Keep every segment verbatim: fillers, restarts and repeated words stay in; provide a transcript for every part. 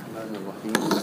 الرحمن الرحيم.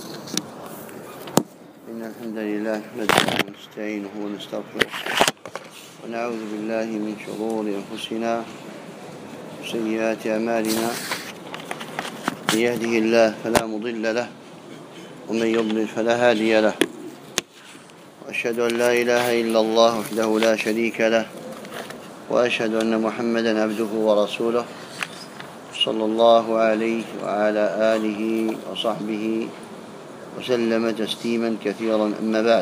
إن الحمد لله نحمده ونستعينه ونستغفره ونعوذ بالله من شرور أنفسنا وسيئات أعمالنا. من يهده الله فلا مضل له ومن يضلل فلا هادي له، وأشهد أن لا إله إلا الله وحده لا شريك له، وأشهد أن محمدا عبده ورسوله صلى الله عليه وعلى آله وصحبه وسلم تسليما كثيرا. أما بعد،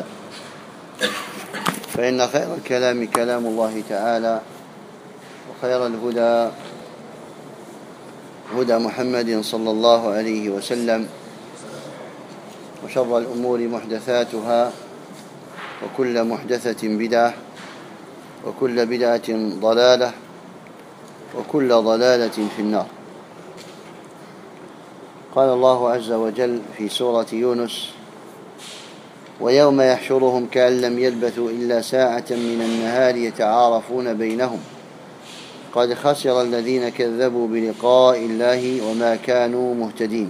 فإن خير الكلام كلام الله تعالى، وخير الهدى هدى محمد صلى الله عليه وسلم، وشر الأمور محدثاتها، وكل محدثة بدعة، وكل بدعة ضلالة، وكل ضلالة في النار. قال الله عز وجل في سورة يونس: ويوم يحشرهم كأن لم يلبثوا إلا ساعة من النهار يتعارفون بينهم قد خسر الذين كذبوا بلقاء الله وما كانوا مهتدين.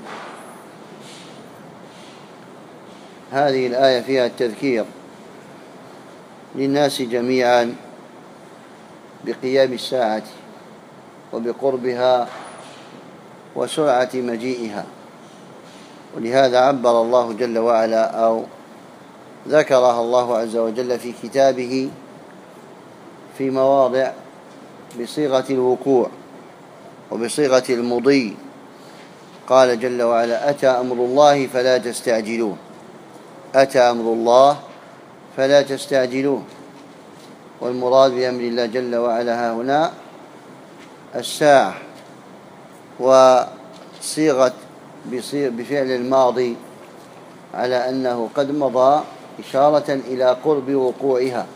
هذه الآية فيها التذكير للناس جميعا بقيام الساعة وبقربها وسرعة مجيئها، ولهذا عبر الله جل وعلا أو ذكرها الله عز وجل في كتابه في مواضع بصيغة الوقوع وبصيغة المضي. قال جل وعلا: أتى أمر الله فلا تستعجلوه. أتى أمر الله فلا تستعجلوه. والمراد بأمر الله جل وعلا هنا الساعة، وصيغة بفعل الماضي على أنه قد مضى إشارة إلى قرب وقوعها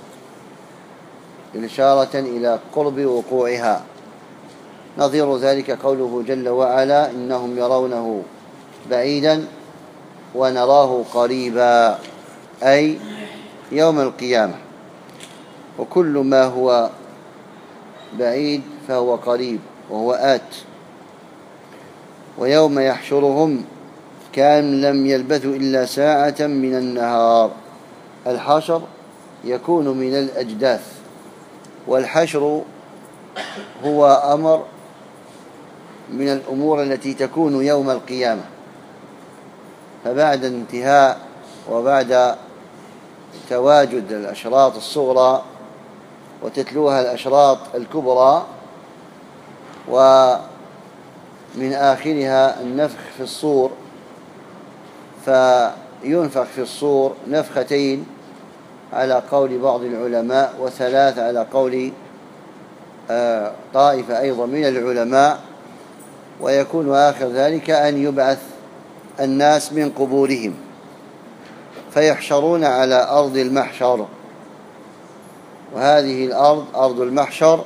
إشارة إلى قرب وقوعها. نظير ذلك قوله جل وعلا: إنهم يرونه بعيدا ونراه قريبا، أي يوم القيامة. وكل ما هو بعيد فهو قريب وهو آت. ويوم يحشرهم كأن لم يلبثوا إلا ساعة من النهار. الحشر يكون من الأجداث، والحشر هو أمر من الأمور التي تكون يوم القيامة. فبعد انتهاء وبعد تواجد الأشراط الصغرى وتتلوها الأشراط الكبرى، ومن آخرها النفخ في الصور، فينفخ في الصور نفختين على قول بعض العلماء، وثلاث على قول طائفة أيضا من العلماء. ويكون آخر ذلك أن يبعث الناس من قبورهم فيحشرون على أرض المحشر. وهذه الأرض أرض المحشر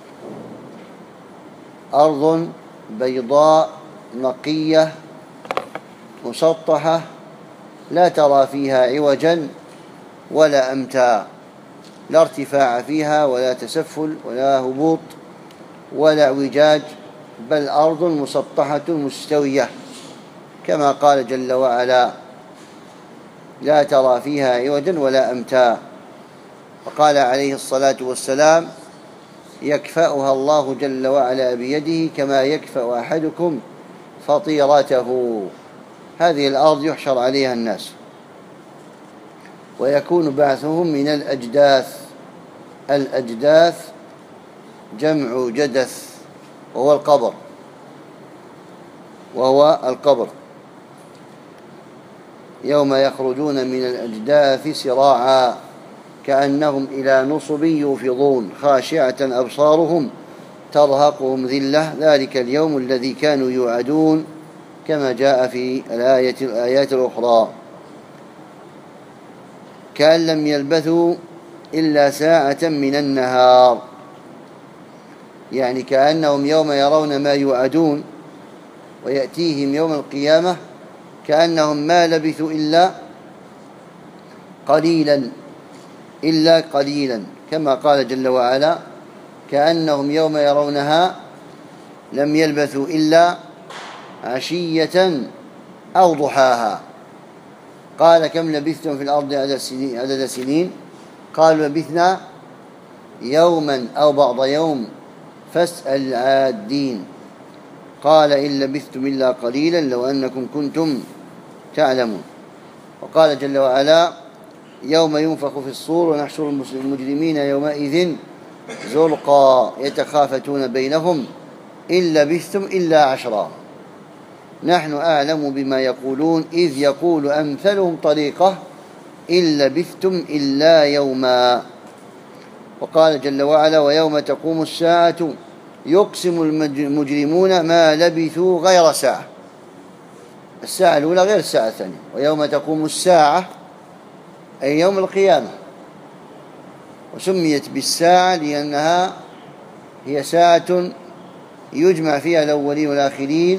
أرض بيضاء نقية مسطحة، لا ترى فيها عوجا ولا أمتا، لا ارتفاع فيها ولا تسفل ولا هبوط ولا اعوجاج، بل أرض مسطحة مستوية، كما قال جل وعلا: لا ترى فيها عوجا ولا أمتا. وقال عليه الصلاة والسلام: يكفأها الله جل وعلا بيده كما يكفأ أحدكم فطيرته. هذه الأرض يحشر عليها الناس، ويكون بعثهم من الأجداث. الأجداث جمع جدث، وهو القبر وهو القبر يوم يخرجون من الأجداث سراعا كأنهم إلى نصب يوفضون خاشعة أبصارهم ترهقهم ذلة ذلك اليوم الذي كانوا يوعدون، كما جاء في الآية الآيات الأخرى. كأن لم يلبثوا إلا ساعة من النهار، يعني كأنهم يوم يرون ما يوعدون ويأتيهم يوم القيامة كأنهم ما لبثوا إلا قليلا إلا قليلا كما قال جل وعلا: كأنهم يوم يرونها لم يلبثوا إلا عشية أو ضحاها. قال كم لبثتم في الأرض عدد سنين؟ قالوا لبثنا يوما أو بعض يوم فاسأل العادين. قال إن لبثتم إلا قليلا لو أنكم كنتم تعلمون. وقال جل وعلا يوم ينفخ في الصور ونحشر المجرمين يومئذ زرقا يتخافتون بينهم إن لبثتم إلا عشرا نحن أعلم بما يقولون إذ يقول أمثلهم طريقة إن لبثتم إلا يوما. وقال جل وعلا ويوم تقوم الساعة يقسم المجرمون ما لبثوا غير ساعة. الساعة الأولى غير الساعة الثانية. ويوم تقوم الساعة أي يوم القيامة، وسميت بالساعة لأنها هي ساعة يجمع فيها الأولين والآخرين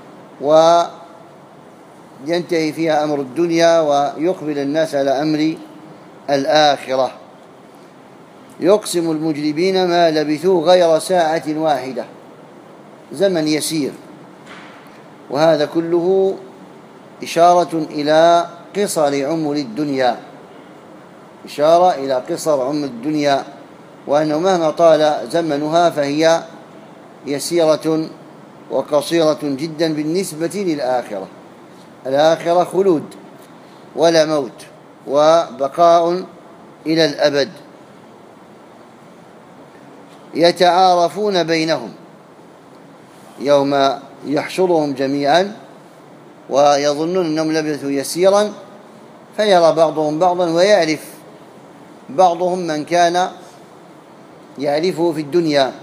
وينتهي فيها أمر الدنيا ويقبل الناس على أمر الآخرة. يقسم المجرمين ما لبثوا غير ساعة واحدة، زمن يسير. وهذا كله إشارة إلى قصر عمر الدنيا، إشارة إلى قصر عمر الدنيا، وأنه مهما طال زمنها فهي يسيرة وقصيرة جدا بالنسبة للآخرة. الآخرة خلود ولا موت وبقاء إلى الأبد. يتعارفون بينهم يوم يحشرهم جميعا ويظنون أنهم لبثوا يسيرا فيرى بعضهم بعضا ويعرف بعضهم من كان يعرفه في الدنيا.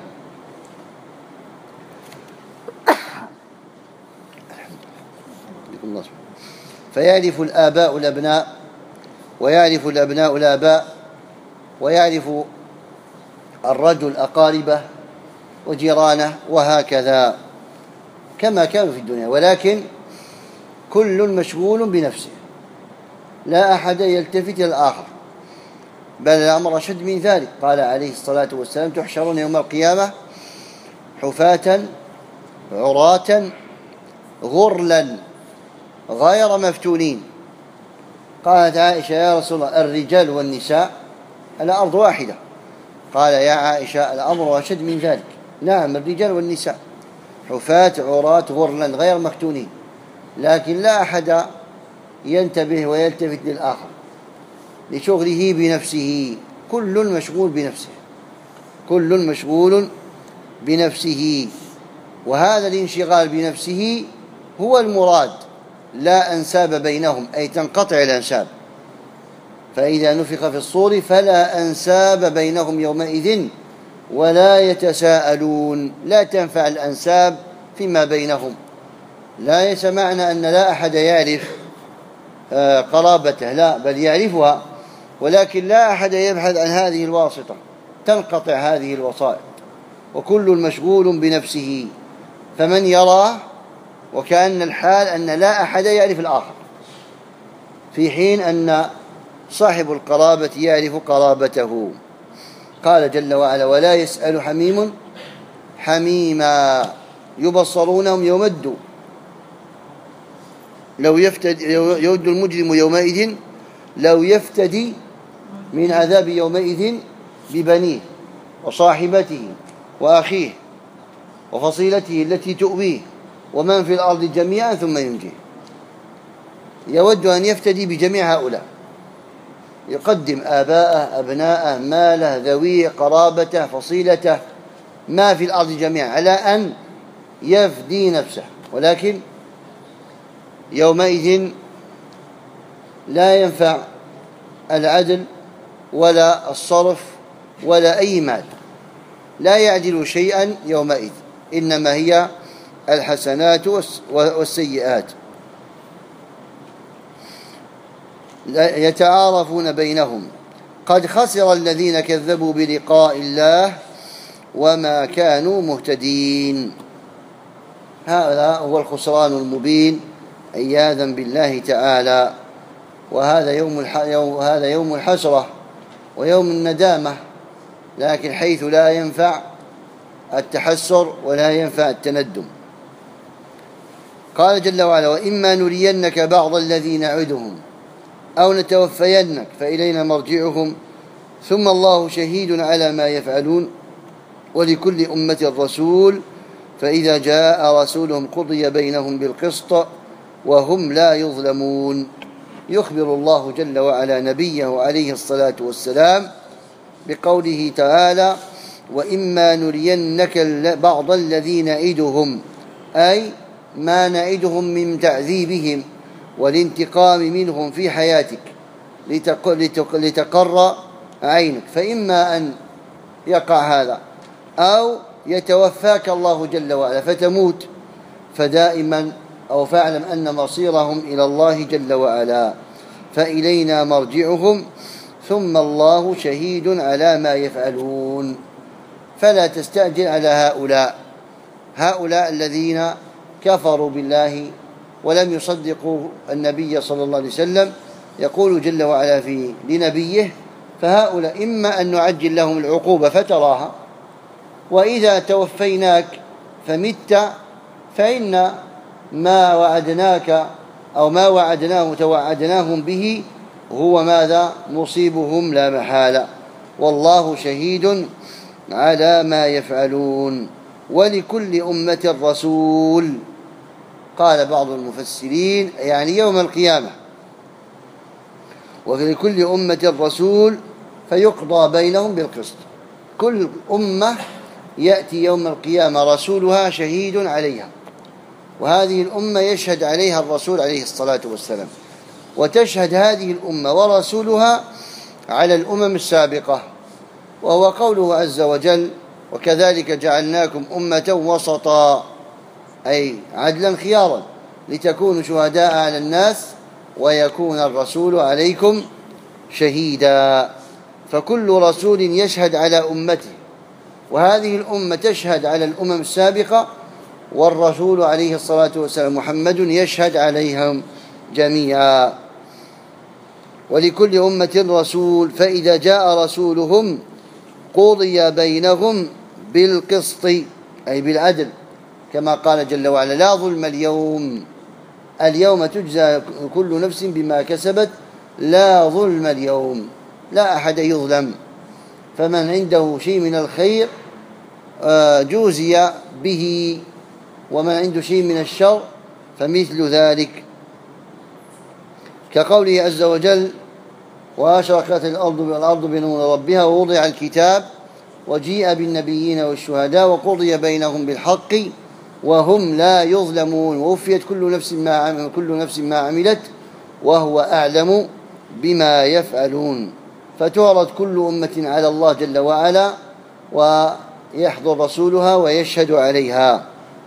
فيعرف الآباء الأبناء ويعرف الأبناء الآباء ويعرف الرجل أقاربه وجيرانه وهكذا كما كانوا في الدنيا، ولكن كل مشغول بنفسه، لا أحد يلتفت إلى الآخر، بل الأمر أشد من ذلك. قال عليه الصلاة والسلام تحشرون يوم القيامة حفاة عراة غرلا غير مفتونين. قالت عائشة يا رسول الله الرجال والنساء الأرض واحدة؟ قال يا عائشة الأمر أشد من ذلك. نعم الرجال والنساء حفاة عراة غرلا غير مفتونين، لكن لا أحد ينتبه ويلتفت للآخر لشغله بنفسه، كل مشغول بنفسه، كل مشغول بنفسه. وهذا الانشغال بنفسه هو المراد، لا أنساب بينهم أي تنقطع الأنساب. فإذا نفخ في الصور فلا أنساب بينهم يومئذ ولا يتساءلون، لا تنفع الأنساب فيما بينهم. لا يسمعنا أن لا أحد يعرف قرابته، لا، بل يعرفها، ولكن لا أحد يبحث عن هذه الواسطة، تنقطع هذه الوسائط، وكل مشغول بنفسه. فمن يراه وكأن الحال أن لا أحد يعرف الآخر، في حين أن صاحب القرابة يعرف قرابته. قال جل وعلا ولا يسأل حميم حميما يبصرونهم يمد لو يفتدي يود المجرم يومئذ لو يفتدي من عذاب يومئذ ببنيه وصاحبته وأخيه وفصيلته التي تؤويه ومن في الأرض جميعا ثم ينجيه. يود أن يفتدي بجميع هؤلاء، يقدم آباءه أبناءه ماله ذويه قرابته فصيلته ما في الأرض جميعا على أن يفدي نفسه، ولكن يومئذ لا ينفع العدل ولا الصرف ولا أي مال، لا يعدل شيئا يومئذ، إنما هي الحسنات والسيئات. يتعارفون بينهم قد خسر الذين كذبوا بلقاء الله وما كانوا مهتدين. هذا هو الخسران المبين عياذا بالله تعالى. وهذا يوم هذا يوم الحسرة ويوم الندامة، لكن حيث لا ينفع التحسر ولا ينفع التندم. قال جل وعلا: وإما نرينك بعض الذي نعدهم أو نتوفينك فإلينا مرجعهم ثم الله شهيد على ما يفعلون ولكل أمة رسول فإذا جاء رسولهم قضي بينهم بالقسط وهم لا يظلمون. يخبر الله جل وعلا نبيه عليه الصلاة والسلام بقوله تعالى: وإما نرينك بعض الذي نعدهم، أي ما نعدهم من تعذيبهم والانتقام منهم في حياتك لتقر عينك، فإما أن يقع هذا أو يتوفاك الله جل وعلا فتموت، فدائما أو فاعلم أن مصيرهم إلى الله جل وعلا، فإلينا مرجعهم ثم الله شهيد على ما يفعلون. فلا تستعجل على هؤلاء هؤلاء الذين كفروا بالله ولم يصدقوا النبي صلى الله عليه وسلم. يقول جل وعلا في لنبيه: فهؤلاء إما أن نعجل لهم العقوبة فتراها، وإذا توفيناك فمت فإن ما وعدناك أو ما وعدناه توعدناهم به هو ماذا؟ مصيبهم لا محالة، والله شهيد على ما يفعلون ولكل أمة رسول. قال بعض المفسرين يعني يوم القيامة، ولكل أمة رسول فيقضى بينهم بالقسط. كل أمة يأتي يوم القيامة رسولها شهيد عليها، وهذه الأمة يشهد عليها الرسول عليه الصلاة والسلام، وتشهد هذه الأمة ورسولها على الأمم السابقة، وهو قوله عز وجل: وكذلك جعلناكم أمة وسطا، أي عدلا خيارا لتكونوا شهداء على الناس ويكون الرسول عليكم شهيدا. فكل رسول يشهد على أمته، وهذه الأمة تشهد على الأمم السابقة، والرسول عليه الصلاة والسلام محمد يشهد عليهم جميعا. ولكل أمة رسول فإذا جاء رسولهم قضي بينهم بالقسط، أي بالعدل، كما قال جل وعلا: لا ظلم اليوم، اليوم تجزى كل نفس بما كسبت، لا ظلم اليوم، لا أحد يظلم، فمن عنده شيء من الخير جوزي به، ومن عنده شيء من الشر فمثل ذلك، كقوله عز وجل: وأشرقت الأرض بالأرض بنور ربها ووضع الكتاب وجيء بالنبيين والشهداء وقضي بينهم بالحق وهم لا يظلمون ووفيت كل نفس ما عملت كل نفس ما عملت وهو أعلم بما يفعلون. فتعرض كل أمة على الله جل وعلا ويحضر رسولها ويشهد عليها.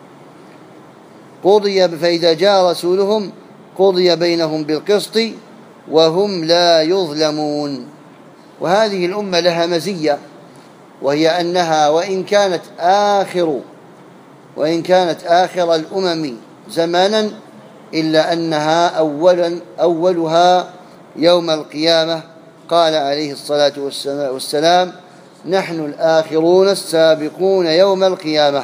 قضي فإذا جاء رسولهم قضي بينهم بالقسط وهم لا يظلمون. وهذه الأمة لها مزية، وهي أنها وإن كانت آخر وإن كانت آخر الأمم زمانا إلا أنها أولا أولها يوم القيامة. قال عليه الصلاة والسلام: نحن الآخرون السابقون يوم القيامة.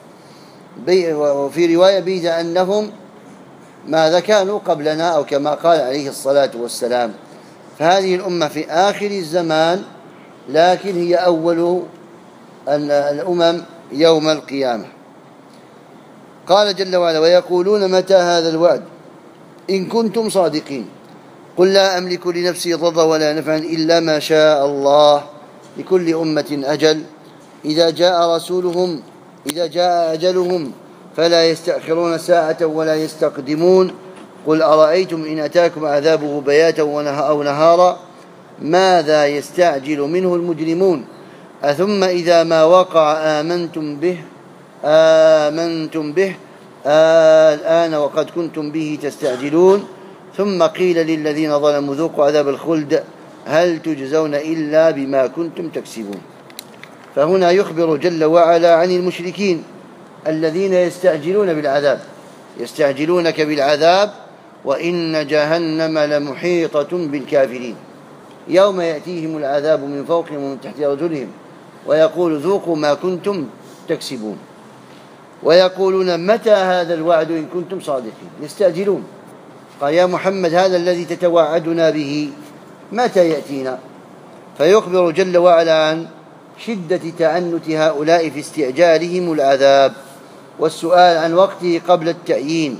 وفي رواية بيد أنهم ماذا كانوا قبلنا، أو كما قال عليه الصلاة والسلام. فهذه الأمة في آخر الزمان، لكن هي أول الأمم يوم القيامة. قال جل وعلا: ويقولون متى هذا الوعد إن كنتم صادقين قل لا أملك لنفسي ضرا ولا نفعا إلا ما شاء الله لكل أمة أجل إذا جاء رسولهم إذا جاء أجلهم فلا يستأخرون ساعة ولا يستقدمون. قل أرأيتم إن أتاكم عذابه بياتا أو نهارا ماذا يستعجل منه المجرمون أثم إذا ما وقع آمنتم به آمنتم به الآن وقد كنتم به تستعجلون ثم قيل للذين ظلموا ذوقوا عذاب الخلد هل تجزون إلا بما كنتم تكسبون. فهنا يخبر جل وعلا عن المشركين الذين يستعجلون بالعذاب يستعجلونك بالعذاب وإن جهنم لمحيطة بالكافرين. يوم يأتيهم العذاب من فوقهم ومن تحت أرجلهم ويقول ذوقوا ما كنتم تكسبون. ويقولون متى هذا الوعد إن كنتم صادقين. يستعجلون، قال يا محمد هذا الذي تتوعدنا به متى يأتينا؟ فيخبر جل وعلا عن شدة تعنت هؤلاء في استعجالهم العذاب والسؤال عن وقته قبل التعيين.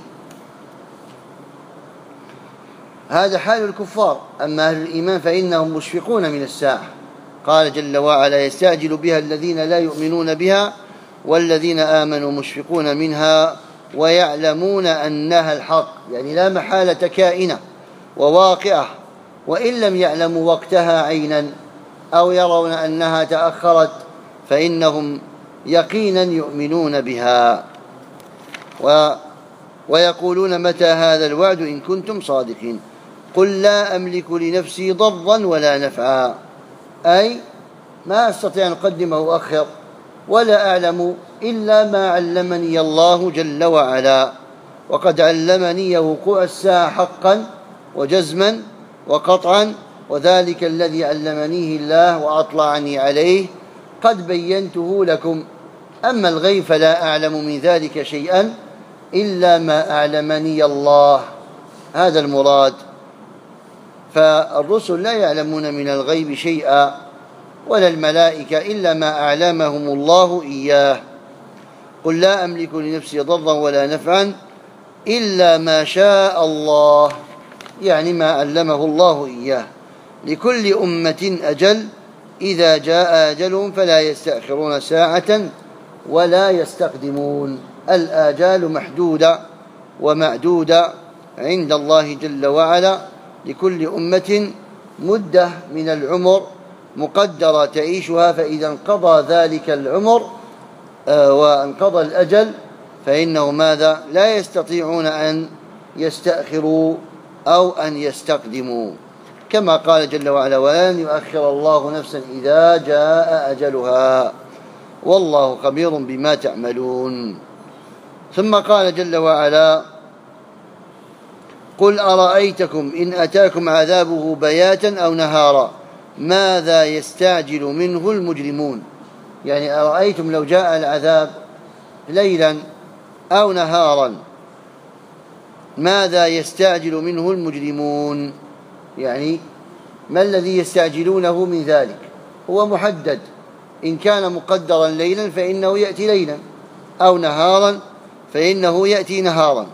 هذا حال الكفار. أما أهل الإيمان فإنهم مشفقون من الساعة. قال جل وعلا يستعجل بها الذين لا يؤمنون بها والذين آمنوا مشفقون منها ويعلمون أنها الحق، يعني لا محالة كائنة وواقعة، وإن لم يعلموا وقتها عينا أو يرون أنها تأخرت فإنهم يقينا يؤمنون بها. و ويقولون متى هذا الوعد إن كنتم صادقين؟ قل لا أملك لنفسي ضرا ولا نفعا، أي ما أستطيع أن أقدم أو أؤخر، ولا أعلم إلا ما علمني الله جل وعلا، وقد علمني وقوع الساعة حقا وجزما وقطعا، وذلك الذي علمنيه الله وأطلعني عليه قد بينته لكم. أما الغيب فلا أعلم من ذلك شيئا إلا ما أعلمني الله. هذا المراد. فالرسل لا يعلمون من الغيب شيئا ولا الملائكة إلا ما أعلمهم الله إياه. قل لا أملك لنفسي ضرا ولا نفعا إلا ما شاء الله، يعني ما علمه الله إياه. لكل أمة أجل، إذا جاء أجلهم فلا يستأخرون ساعة ولا يستقدمون. الآجال محدودة ومعدودة عند الله جل وعلا، لكل أمة مدة من العمر مقدرة تعيشها، فإذا انقضى ذلك العمر آه وانقضى الأجل فإنه ماذا؟ لا يستطيعون أن يستأخروا أو أن يستقدموا، كما قال جل وعلا ولن يؤخر الله نفسا إذا جاء أجلها والله خبير بما تعملون. ثم قال جل وعلا قل أرأيتكم إن أتاكم عذابه بياتا أو نهارا ماذا يستعجل منه المجرمون؟ يعني أرأيتم لو جاء العذاب ليلا أو نهارا ماذا يستعجل منه المجرمون؟ يعني ما الذي يستعجلونه من ذلك؟ هو محدد، إن كان مقدرا ليلا فإنه يأتي ليلا، أو نهارا فإنه يأتي نهارا.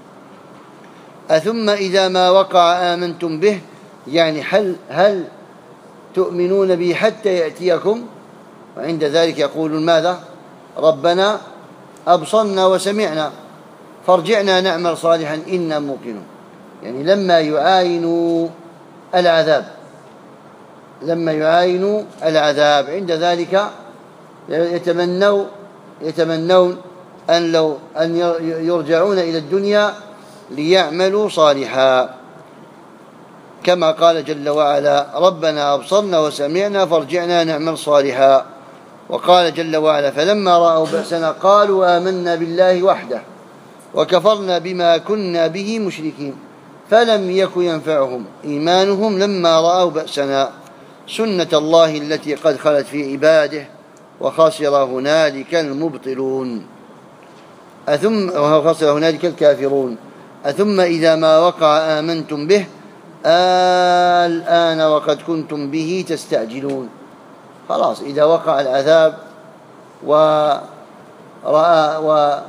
أثم إذا ما وقع آمنتم به، يعني هل, هل تؤمنون به حتى يأتيكم؟ وعند ذلك يقولون ماذا؟ ربنا أبصرنا وسمعنا فارجعنا نعمل صالحا إنا موقنون. يعني لما يعاينوا العذاب لما يعاينوا العذاب عند ذلك يتمنوا يتمنون أن لو أن يرجعون إلى الدنيا ليعملوا صالحا، كما قال جل وعلا ربنا أبصرنا وسمعنا فارجعنا نعمل صالحا. وقال جل وعلا فلما رأوا بأسنا قالوا آمنا بالله وحده وكفرنا بما كنا به مشركين فلم يكن ينفعهم إيمانهم لما رأوا بأسنا سنة الله التي قد خلت في عباده وخسر هنالك المبطلون أثم وخسر هنالك الكافرون. أثم إذا ما وقع آمنتم به الآن وقد كنتم به تستعجلون. خلاص إذا وقع العذاب ورأى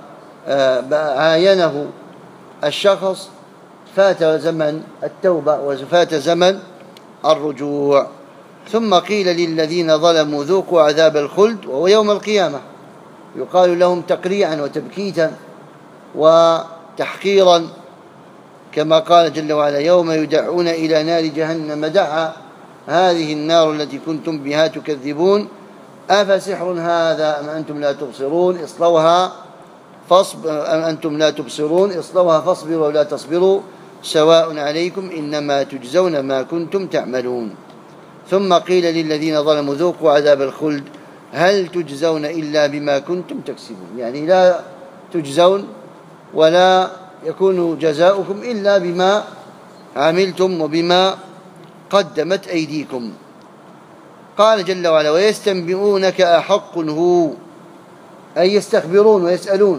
وعاينه الشخص فات زمن التوبة وفات زمن الرجوع. ثم قيل للذين ظلموا ذوقوا عذاب الخلد وهو يوم القيامة، يقال لهم تقريعا وتبكيتا وتحقيرا، كما قال جل وعلا يوم يدعون إلى نار جهنم دعا هذه النار التي كنتم بها تكذبون أفسحر هذا أم أنتم لا تبصرون اصلوها فاصبروا أم أنتم لا تبصرون اصلوها فاصبروا ولا تصبروا سواء عليكم إنما تجزون ما كنتم تعملون. ثم قيل للذين ظلموا ذوقوا عذاب الخلد هل تجزون إلا بما كنتم تكسبون، يعني لا تجزون ولا يكون جزاؤكم إلا بما عملتم وبما قدمت أيديكم. قال جل وعلا ويستنبئونك أحق هو، أي يستخبرون ويسألون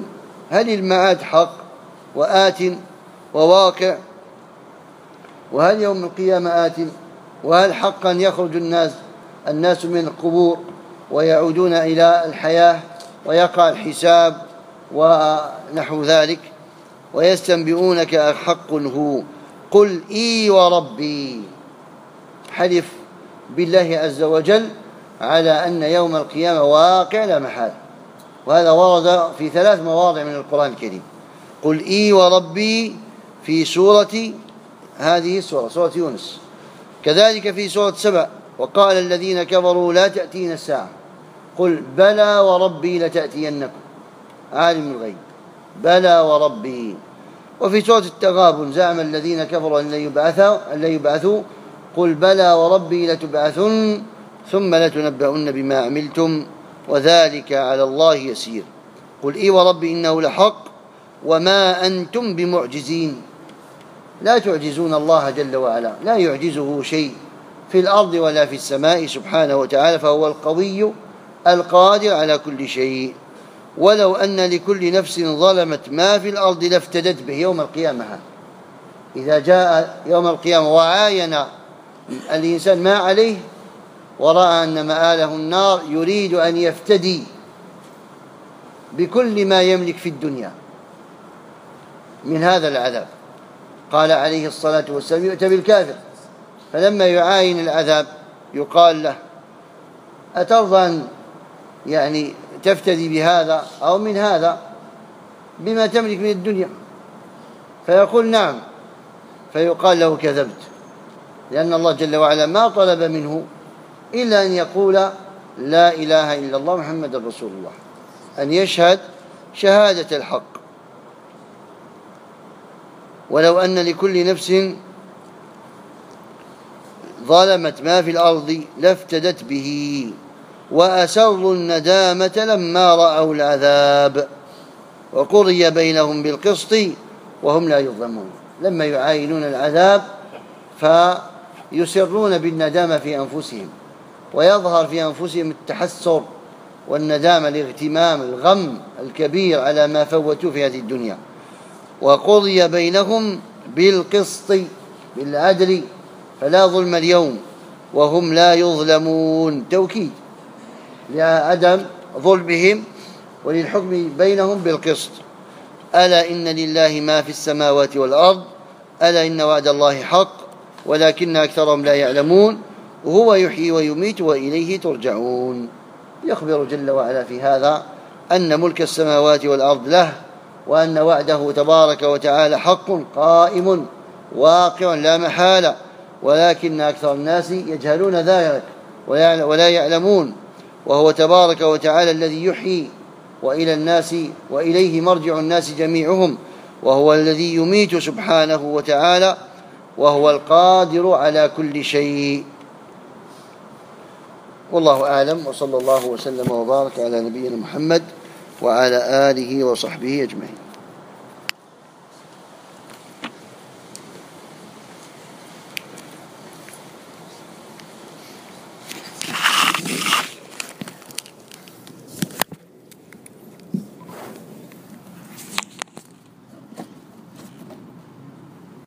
هل المعاد حق وآت وواقع؟ وهل يوم القيامة آت؟ وهل حقا يخرج الناس الناس من القبور ويعودون إلى الحياة ويقع الحساب ونحو ذلك؟ ويستنبئونك أحق هو قل إي وربي. حلف بالله عز وجل على أن يوم القيامة واقع لا محال، وهذا ورد في ثلاث مواضع من القرآن الكريم. قل إي وربي في سورة هذه السورة سورة يونس، كذلك في سورة سبع وقال الذين كفروا لا تأتينا الساعة قل بلى وربي لتأتينكم عالم الغيب بلى وربي. وفي سورة التغابن زعم الذين كفروا أن لا يبعثوا قل بلى وربي لتبعثن ثم لتنبؤن بما عملتم وذلك على الله يسير. قل إي وربي إنه لحق وما أنتم بمعجزين. لا تعجزون الله جل وعلا، لا يعجزه شيء في الأرض ولا في السماء سبحانه وتعالى، فهو القوي القادر على كل شيء. ولو أن لكل نفس ظلمت ما في الأرض لافتدت به يوم القيامة. إذا جاء يوم القيامة وعاين الإنسان ما عليه ورأى أن مآله النار يريد أن يفتدي بكل ما يملك في الدنيا من هذا العذاب. قال عليه الصلاة والسلام يؤتى بالكافر فلما يعاين العذاب يقال له أترضى أن يعني تفتدي بهذا أو من هذا بما تملك من الدنيا؟ فيقول نعم، فيقال له كذبت، لأن الله جل وعلا ما طلب منه إلا أن يقول لا إله إلا الله محمد رسول الله، أن يشهد شهادة الحق. ولو أن لكل نفس ظلمت ما في الأرض لافتدت به وأسروا الندامة لما رأوا العذاب وقضي بينهم بالقسط وهم لا يظلمون. لما يعاينون العذاب فيسرون بالندامة في أنفسهم ويظهر في أنفسهم التحسر والندامة، الاغتمام، الغم الكبير على ما فوتوا في هذه الدنيا. وقضي بينهم بالقسط بالعدل فلا ظلم اليوم وهم لا يظلمون، توكيد لعدم ظلمهم وللحكم بينهم بالقسط. ألا إن لله ما في السماوات والأرض ألا إن وعد الله حق ولكن أكثرهم لا يعلمون وهو يحيي ويميت وإليه ترجعون. يخبر جل وعلا في هذا أن ملك السماوات والأرض له، وأن وعده تبارك وتعالى حق قائم واقع لا محالة، ولكن أكثر الناس يجهلون ذلك ولا يعلمون. وهو تبارك وتعالى الذي يحيي وإلى الناس وإليه مرجع الناس جميعهم، وهو الذي يميت سبحانه وتعالى، وهو القادر على كل شيء. والله أعلم، وصلى الله وسلم وبارك على نبينا محمد وعلى آله وصحبه أجمعين.